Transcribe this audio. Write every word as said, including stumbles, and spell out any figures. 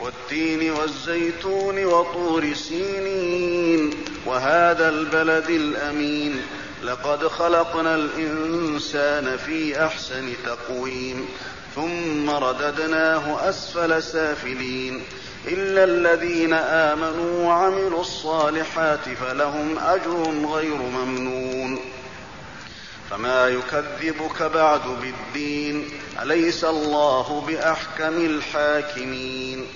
والتين والزيتون وطور سينين وهذا البلد الأمين لقد خلقنا الإنسان في أحسن تقويم ثم رددناه أسفل سافلين إلا الذين آمنوا وعملوا الصالحات فلهم أجر غير ممنون فما يكذبك بعد بالدين أليس الله بأحكم الحاكمين